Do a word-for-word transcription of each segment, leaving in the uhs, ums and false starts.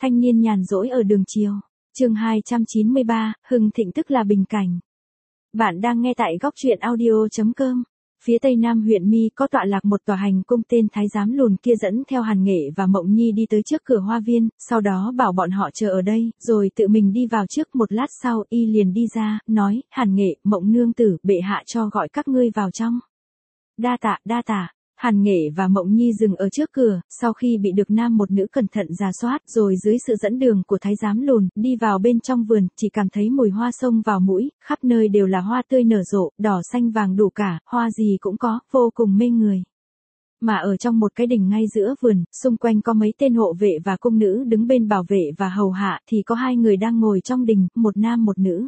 Thanh niên nhàn rỗi ở đường chiều. Chương hai trăm chín mươi ba, hưng thịnh tức là bình cảnh. Bạn đang nghe tại góc truyện audio chấm com. Phía tây nam huyện Mi có tọa lạc một tòa hành cung tên Thái giám lùn kia dẫn theo Hàn Nghệ và Mộng Nhi đi tới trước cửa hoa viên, sau đó bảo bọn họ chờ ở đây, rồi tự mình đi vào trước. Một lát sau y liền đi ra, nói, Hàn Nghệ, Mộng nương tử, bệ hạ cho gọi các ngươi vào trong. Đa tạ, đa tạ. Hàn Nghệ và Mộng Nhi dừng ở trước cửa, sau khi bị được nam một nữ cẩn thận rà soát, rồi dưới sự dẫn đường của thái giám lùn, đi vào bên trong vườn, chỉ cảm thấy mùi hoa xông vào mũi, khắp nơi đều là hoa tươi nở rộ, đỏ xanh vàng đủ cả, hoa gì cũng có, vô cùng mê người. Mà ở trong một cái đình ngay giữa vườn, xung quanh có mấy tên hộ vệ và cung nữ đứng bên bảo vệ và hầu hạ, thì có hai người đang ngồi trong đình, một nam một nữ.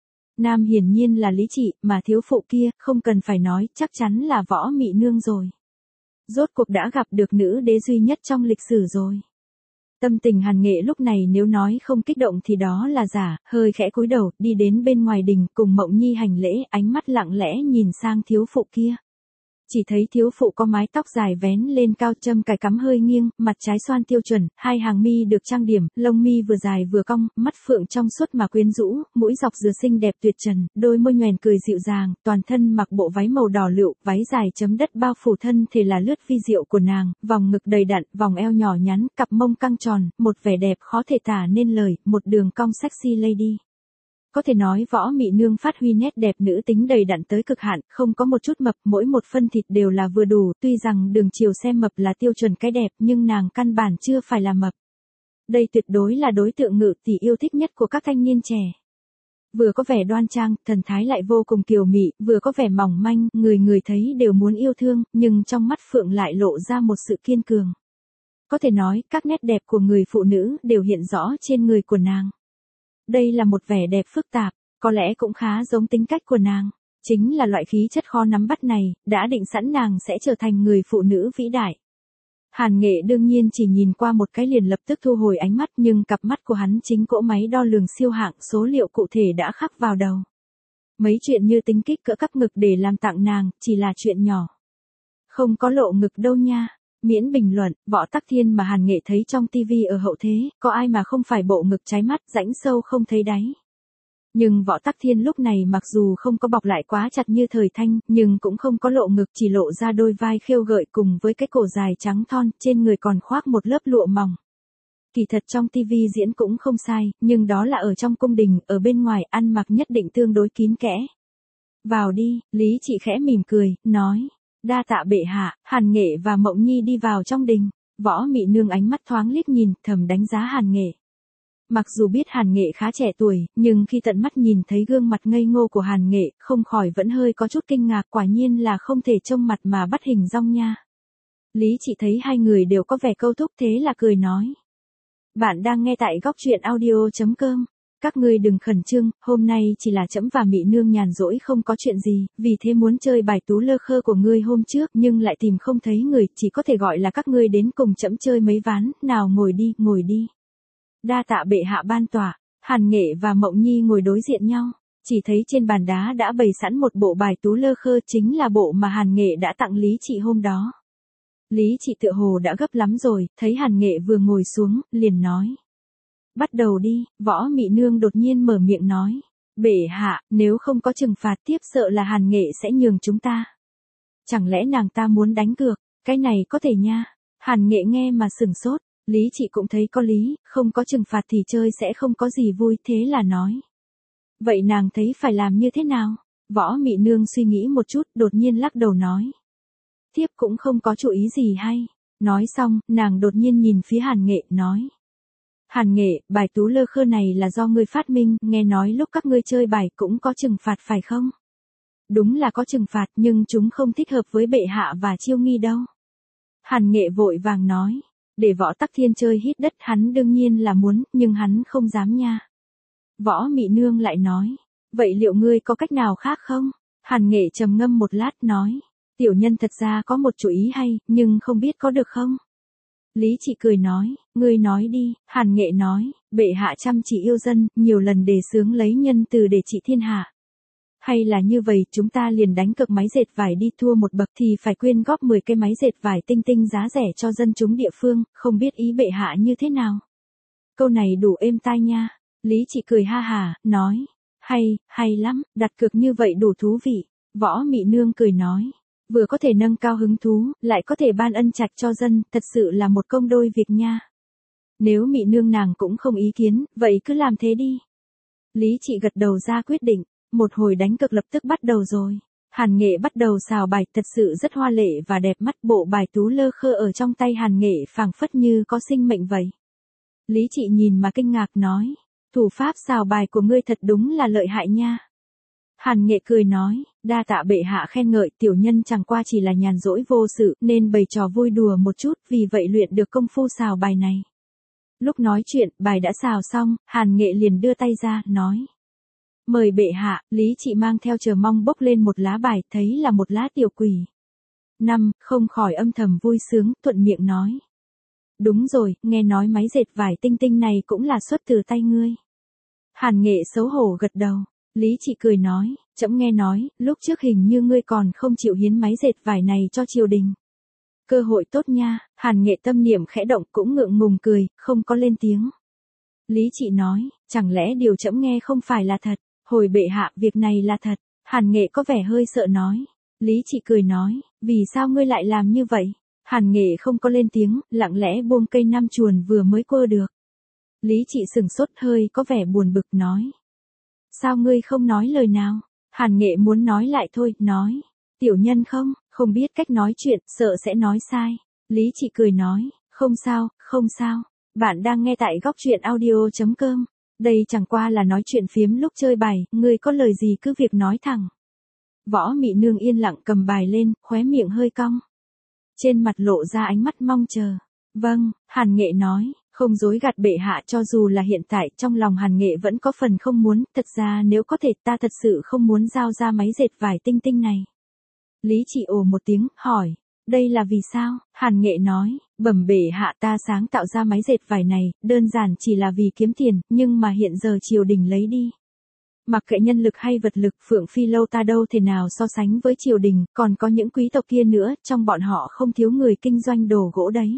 Nam hiển nhiên là Lý Trị, mà thiếu phụ kia, không cần phải nói, chắc chắn là Võ Mị Nương rồi. Rốt cuộc đã gặp được nữ đế duy nhất trong lịch sử rồi. Tâm tình Hàn Nghệ lúc này nếu nói không kích động thì đó là giả, hơi khẽ cúi đầu, đi đến bên ngoài đình, cùng Mộng Nhi hành lễ, ánh mắt lặng lẽ nhìn sang thiếu phụ kia. Chỉ thấy thiếu phụ có mái tóc dài vén lên cao, châm cài cắm hơi nghiêng, mặt trái xoan tiêu chuẩn, hai hàng mi được trang điểm, lông mi vừa dài vừa cong, mắt phượng trong suốt mà quyến rũ, mũi dọc dừa xinh đẹp tuyệt trần, đôi môi nhoẻn cười dịu dàng, toàn thân mặc bộ váy màu đỏ lựu, váy dài chấm đất bao phủ thân thể là lướt vi diệu của nàng, vòng ngực đầy đặn, vòng eo nhỏ nhắn, cặp mông căng tròn, một vẻ đẹp khó thể tả nên lời, một đường cong sexy lady. Có thể nói Võ Mị Nương phát huy nét đẹp nữ tính đầy đặn tới cực hạn, không có một chút mập, mỗi một phân thịt đều là vừa đủ, tuy rằng đường chiều xem mập là tiêu chuẩn cái đẹp, nhưng nàng căn bản chưa phải là mập. Đây tuyệt đối là đối tượng ngự tỷ yêu thích nhất của các thanh niên trẻ. Vừa có vẻ đoan trang, thần thái lại vô cùng kiều mị, vừa có vẻ mỏng manh, người người thấy đều muốn yêu thương, nhưng trong mắt phượng lại lộ ra một sự kiên cường. Có thể nói, các nét đẹp của người phụ nữ đều hiện rõ trên người của nàng. Đây là một vẻ đẹp phức tạp, có lẽ cũng khá giống tính cách của nàng. Chính là loại khí chất khó nắm bắt này, đã định sẵn nàng sẽ trở thành người phụ nữ vĩ đại. Hàn Nghệ đương nhiên chỉ nhìn qua một cái liền lập tức thu hồi ánh mắt, nhưng cặp mắt của hắn chính cỗ máy đo lường siêu hạng, số liệu cụ thể đã khắc vào đầu. Mấy chuyện như tính kích cỡ các ngực để làm tặng nàng, chỉ là chuyện nhỏ. Không có lộ ngực đâu nha. Miễn bình luận, Võ Tắc Thiên mà Hàn Nghệ thấy trong tivi ở hậu thế, có ai mà không phải bộ ngực trái mắt, rãnh sâu không thấy đáy. Nhưng Võ Tắc Thiên lúc này mặc dù không có bọc lại quá chặt như thời thanh, nhưng cũng không có lộ ngực, chỉ lộ ra đôi vai khêu gợi cùng với cái cổ dài trắng thon, trên người còn khoác một lớp lụa mỏng. Kỳ thật trong tivi diễn cũng không sai, nhưng đó là ở trong cung đình, ở bên ngoài ăn mặc nhất định tương đối kín kẽ. Vào đi, Lý Trị khẽ mỉm cười, nói. Đa tạ bệ hạ. Hàn Nghệ và Mộng Nhi đi vào trong đình. Võ Mị Nương ánh mắt thoáng liếc nhìn, thầm đánh giá Hàn Nghệ. Mặc dù biết Hàn Nghệ khá trẻ tuổi, nhưng khi tận mắt nhìn thấy gương mặt ngây ngô của Hàn Nghệ, không khỏi vẫn hơi có chút kinh ngạc, quả nhiên là không thể trông mặt mà bắt hình dong nha. Lý Trị thấy hai người đều có vẻ câu thúc, thế là cười nói. Bạn đang nghe tại góc truyện audio chấm com. Các ngươi đừng khẩn trương, hôm nay chỉ là trẫm và Mị Nương nhàn rỗi không có chuyện gì, vì thế muốn chơi bài tú lơ khơ của ngươi hôm trước, nhưng lại tìm không thấy người, chỉ có thể gọi là các ngươi đến cùng trẫm chơi mấy ván, nào ngồi đi, ngồi đi. Đa tạ bệ hạ ban tỏa. Hàn Nghệ và Mộng Nhi ngồi đối diện nhau, chỉ thấy trên bàn đá đã bày sẵn một bộ bài tú lơ khơ, chính là bộ mà Hàn Nghệ đã tặng Lý Trị hôm đó. Lý Trị tựa hồ đã gấp lắm rồi, thấy Hàn Nghệ vừa ngồi xuống, liền nói. Bắt đầu đi. Võ Mị Nương đột nhiên mở miệng nói. Bệ hạ, nếu không có trừng phạt tiếp sợ là Hàn Nghệ sẽ nhường chúng ta. Chẳng lẽ nàng ta muốn đánh cược, cái này có thể nha. Hàn Nghệ nghe mà sửng sốt, Lý Trị cũng thấy có lý, không có trừng phạt thì chơi sẽ không có gì vui, thế là nói. Vậy nàng thấy phải làm như thế nào? Võ Mị Nương suy nghĩ một chút, đột nhiên lắc đầu nói. Thiếp cũng không có chủ ý gì hay. Nói xong, nàng đột nhiên nhìn phía Hàn Nghệ, nói. Hàn Nghệ, bài tú lơ khơ này là do ngươi phát minh, nghe nói lúc các ngươi chơi bài cũng có trừng phạt phải không? Đúng là có trừng phạt, nhưng chúng không thích hợp với bệ hạ và Chiêu Nghi đâu. Hàn Nghệ vội vàng nói, để Võ Tắc Thiên chơi hít đất hắn đương nhiên là muốn, nhưng hắn không dám nha. Võ Mị Nương lại nói, vậy liệu ngươi có cách nào khác không? Hàn Nghệ trầm ngâm một lát nói, tiểu nhân thật ra có một chủ ý hay, nhưng không biết có được không? Lý Trị cười nói, ngươi nói đi. Hàn Nghệ nói, bệ hạ chăm chỉ yêu dân, nhiều lần đề xướng lấy nhân từ để trị thiên hạ. Hay là như vậy, chúng ta liền đánh cược máy dệt vải đi, thua một bậc thì phải quyên góp mười cái máy dệt vải tinh tinh giá rẻ cho dân chúng địa phương, không biết ý bệ hạ như thế nào. Câu này đủ êm tai nha. Lý Trị cười ha hả, nói. Hay, hay lắm, đặt cược như vậy đủ thú vị. Võ Mị Nương cười nói. Vừa có thể nâng cao hứng thú, lại có thể ban ân trạch cho dân, thật sự là một công đôi việc nha. Nếu Mị Nương nàng cũng không ý kiến, vậy cứ làm thế đi. Lý Trị gật đầu ra quyết định, một hồi đánh cược lập tức bắt đầu rồi. Hàn Nghệ bắt đầu xào bài, thật sự rất hoa lệ và đẹp mắt, bộ bài tú lơ khơ ở trong tay Hàn Nghệ phảng phất như có sinh mệnh vậy. Lý Trị nhìn mà kinh ngạc nói, thủ pháp xào bài của ngươi thật đúng là lợi hại nha. Hàn Nghệ cười nói, đa tạ bệ hạ khen ngợi, tiểu nhân chẳng qua chỉ là nhàn rỗi vô sự nên bày trò vui đùa một chút, vì vậy luyện được công phu xào bài này. Lúc nói chuyện, bài đã xào xong, Hàn Nghệ liền đưa tay ra, nói. Mời bệ hạ. Lý Trị mang theo chờ mong bốc lên một lá bài, thấy là một lá tiểu quỷ. Năm, không khỏi âm thầm vui sướng, thuận miệng nói. Đúng rồi, nghe nói máy dệt vải tinh tinh này cũng là xuất từ tay ngươi. Hàn Nghệ xấu hổ gật đầu. Lý Trị cười nói, trẫm nghe nói, lúc trước hình như ngươi còn không chịu hiến máy dệt vải này cho triều đình. Cơ hội tốt nha. Hàn Nghệ tâm niệm khẽ động, cũng ngượng ngùng cười, không có lên tiếng. Lý Trị nói, chẳng lẽ điều trẫm nghe không phải là thật? Hồi bệ hạ, việc này là thật. Hàn Nghệ có vẻ hơi sợ nói. Lý Trị cười nói, vì sao ngươi lại làm như vậy? Hàn Nghệ không có lên tiếng, lặng lẽ buông cây nam chuồn vừa mới quơ được. Lý Trị sừng sốt, hơi có vẻ buồn bực nói. Sao ngươi không nói lời nào? Hàn Nghệ muốn nói lại thôi, nói. Tiểu nhân không, không biết cách nói chuyện, sợ sẽ nói sai. Lý Trị cười nói, không sao, không sao. Bạn đang nghe tại góc truyện audio chấm com. Đây chẳng qua là nói chuyện phiếm lúc chơi bài, ngươi có lời gì cứ việc nói thẳng. Võ Mị Nương yên lặng cầm bài lên, khóe miệng hơi cong. Trên mặt lộ ra ánh mắt mong chờ. Vâng, Hàn Nghệ nói, không dối gạt bệ hạ, cho dù là hiện tại trong lòng Hàn Nghệ vẫn có phần không muốn, thật ra nếu có thể ta thật sự không muốn giao ra máy dệt vải tinh tinh này. Lý Trị ồ một tiếng, hỏi, đây là vì sao? Hàn Nghệ nói, bẩm bệ hạ, ta sáng tạo ra máy dệt vải này, đơn giản chỉ là vì kiếm tiền, nhưng mà hiện giờ triều đình lấy đi. Mặc kệ nhân lực hay vật lực, Phượng Phi Lâu ta đâu thể nào so sánh với triều đình, còn có những quý tộc kia nữa, trong bọn họ không thiếu người kinh doanh đồ gỗ đấy.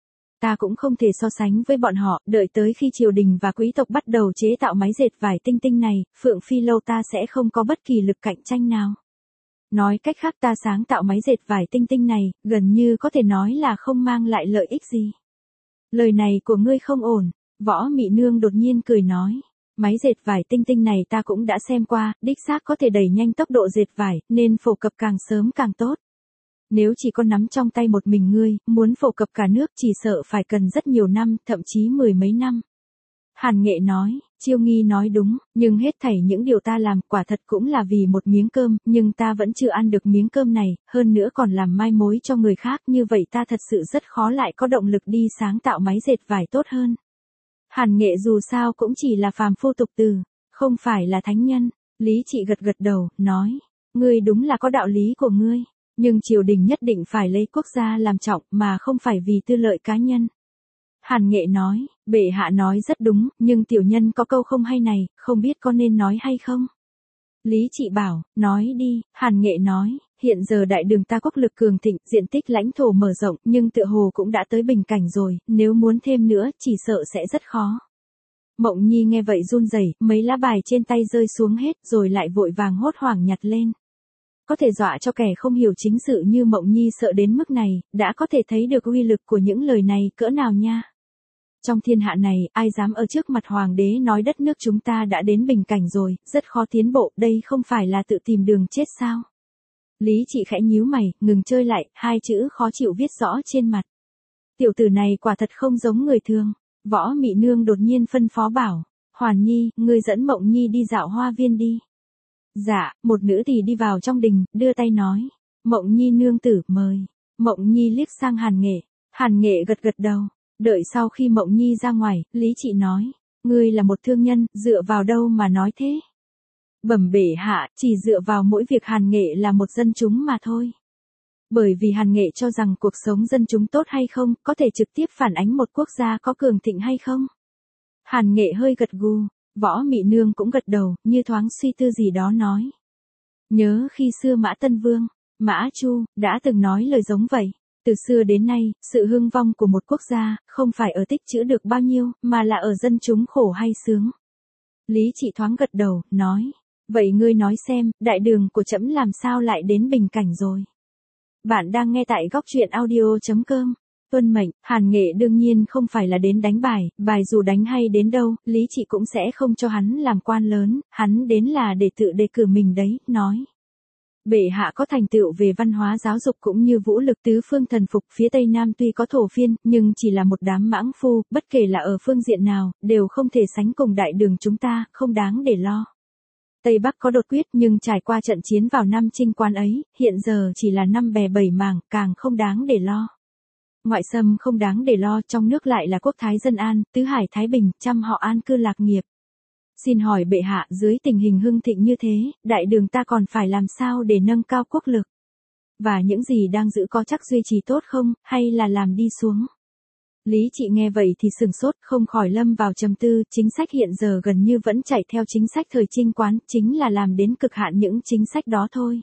Ta cũng không thể so sánh với bọn họ, đợi tới khi triều đình và quý tộc bắt đầu chế tạo máy dệt vải tinh tinh này, Phượng Phi Lâu ta sẽ không có bất kỳ lực cạnh tranh nào. Nói cách khác, ta sáng tạo máy dệt vải tinh tinh này, gần như có thể nói là không mang lại lợi ích gì. Lời này của ngươi không ổn. Võ Mị Nương đột nhiên cười nói. Máy dệt vải tinh tinh này ta cũng đã xem qua, đích xác có thể đẩy nhanh tốc độ dệt vải, nên phổ cập càng sớm càng tốt. Nếu chỉ có nắm trong tay một mình ngươi, muốn phổ cập cả nước chỉ sợ phải cần rất nhiều năm, thậm chí mười mấy năm. Hàn Nghệ nói, Chiêu Nghi nói đúng, nhưng hết thảy những điều ta làm quả thật cũng là vì một miếng cơm, nhưng ta vẫn chưa ăn được miếng cơm này, hơn nữa còn làm mai mối cho người khác, như vậy ta thật sự rất khó lại có động lực đi sáng tạo máy dệt vải tốt hơn. Hàn Nghệ dù sao cũng chỉ là phàm phu tục tử, không phải là thánh nhân. Lý Trị gật gật đầu, nói, ngươi đúng là có đạo lý của ngươi, nhưng triều đình nhất định phải lấy quốc gia làm trọng mà không phải vì tư lợi cá nhân. Hàn Nghệ nói, bệ hạ nói rất đúng, nhưng tiểu nhân có câu không hay này, không biết có nên nói hay không? Lý Trị bảo, nói đi. Hàn Nghệ nói, hiện giờ đại đường ta quốc lực cường thịnh, diện tích lãnh thổ mở rộng, nhưng tựa hồ cũng đã tới bình cảnh rồi, nếu muốn thêm nữa, chỉ sợ sẽ rất khó. Mộng Nhi nghe vậy run rẩy, mấy lá bài trên tay rơi xuống hết, rồi lại vội vàng hốt hoảng nhặt lên. Có thể dọa cho kẻ không hiểu chính sự như Mộng Nhi sợ đến mức này, đã có thể thấy được uy lực của những lời này cỡ nào nha. Trong thiên hạ này, ai dám ở trước mặt hoàng đế nói đất nước chúng ta đã đến bình cảnh rồi, rất khó tiến bộ, đây không phải là tự tìm đường chết sao? Lý Trị khẽ nhíu mày, ngừng chơi lại, hai chữ khó chịu viết rõ trên mặt. Tiểu tử này quả thật không giống người thường. Võ Mị Nương đột nhiên phân phó bảo, Hoàn Nhi, ngươi dẫn Mộng Nhi đi dạo hoa viên đi. Dạ, một nữ tỳ đi vào trong đình, đưa tay nói, Mộng Nhi nương tử, mời. Mộng Nhi liếc sang Hàn Nghệ, Hàn Nghệ gật gật đầu. Đợi sau khi Mộng Nhi ra ngoài, Lý Trị nói, ngươi là một thương nhân, dựa vào đâu mà nói thế? Bẩm bệ hạ, chỉ dựa vào mỗi việc Hàn Nghệ là một dân chúng mà thôi. Bởi vì Hàn Nghệ cho rằng cuộc sống dân chúng tốt hay không, có thể trực tiếp phản ánh một quốc gia có cường thịnh hay không. Hàn Nghệ hơi gật gù, Võ Mị Nương cũng gật đầu, như thoáng suy tư gì đó nói. Nhớ khi xưa Mã Tân Vương, Mã Chu, đã từng nói lời giống vậy. Từ xưa đến nay, sự hưng vong của một quốc gia, không phải ở tích trữ được bao nhiêu, mà là ở dân chúng khổ hay sướng. Lý Trị thoáng gật đầu, nói. Vậy ngươi nói xem, đại đường của trẫm làm sao lại đến bình cảnh rồi? Bạn đang nghe tại góc truyện audio.com. Tuân mệnh, Hàn Nghệ đương nhiên không phải là đến đánh bài, bài dù đánh hay đến đâu, Lý Trị cũng sẽ không cho hắn làm quan lớn, hắn đến là để tự đề cử mình đấy, nói. Bệ hạ có thành tựu về văn hóa giáo dục cũng như vũ lực tứ phương thần phục, phía Tây Nam tuy có thổ phiên, nhưng chỉ là một đám mãng phu, bất kể là ở phương diện nào, đều không thể sánh cùng đại đường chúng ta, không đáng để lo. Tây Bắc có đột quyết nhưng trải qua trận chiến vào năm Trinh Quán ấy, hiện giờ chỉ là năm bè bảy mảng, càng không đáng để lo. Ngoại xâm không đáng để lo, trong nước lại là quốc thái dân an, tứ hải thái bình, trăm họ an cư lạc nghiệp. Xin hỏi bệ hạ, dưới tình hình hưng thịnh như thế, đại đường ta còn phải làm sao để nâng cao quốc lực? Và những gì đang giữ có chắc duy trì tốt không, hay là làm đi xuống? Lý Trị nghe vậy thì sửng sốt, không khỏi lâm vào trầm tư, chính sách hiện giờ gần như vẫn chạy theo chính sách thời Trinh Quán, chính là làm đến cực hạn những chính sách đó thôi.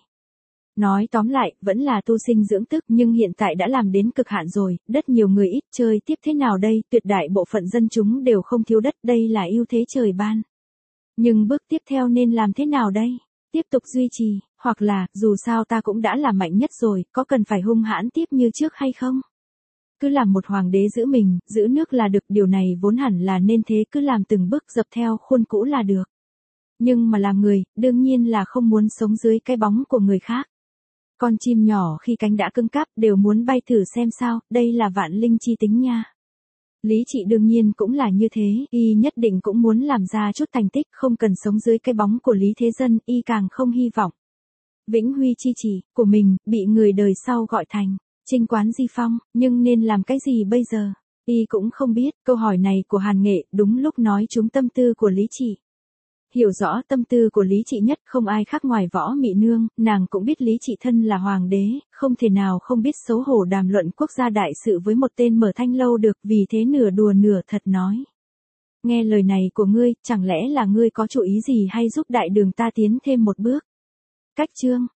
Nói tóm lại, vẫn là tu sinh dưỡng tức, nhưng hiện tại đã làm đến cực hạn rồi, đất nhiều người ít, chơi tiếp thế nào đây, tuyệt đại bộ phận dân chúng đều không thiếu đất, đây là ưu thế trời ban. Nhưng bước tiếp theo nên làm thế nào đây? Tiếp tục duy trì, hoặc là, dù sao ta cũng đã là mạnh nhất rồi, có cần phải hung hãn tiếp như trước hay không? Cứ làm một hoàng đế giữ mình, giữ nước là được, điều này vốn hẳn là nên thế, cứ làm từng bước dập theo khuôn cũ là được. Nhưng mà làm người, đương nhiên là không muốn sống dưới cái bóng của người khác. Con chim nhỏ khi cánh đã cứng cáp đều muốn bay thử xem sao, đây là vạn linh chi tính nha. Lý Trị đương nhiên cũng là như thế, y nhất định cũng muốn làm ra chút thành tích, không cần sống dưới cái bóng của Lý Thế Dân, y càng không hy vọng. Vĩnh huy chi chỉ, của mình, bị người đời sau gọi thành, Trinh Quán Di Phong, nhưng nên làm cái gì bây giờ? Y cũng không biết, câu hỏi này của Hàn Nghệ, đúng lúc nói trúng tâm tư của Lý Trị. Hiểu rõ tâm tư của Lý Trị nhất không ai khác ngoài Võ Mị Nương, nàng cũng biết Lý Trị thân là hoàng đế, không thể nào không biết xấu hổ đàm luận quốc gia đại sự với một tên mở thanh lâu được, vì thế nửa đùa nửa thật nói. Nghe lời này của ngươi, chẳng lẽ là ngươi có chủ ý gì hay giúp đại đường ta tiến thêm một bước? Cách chương.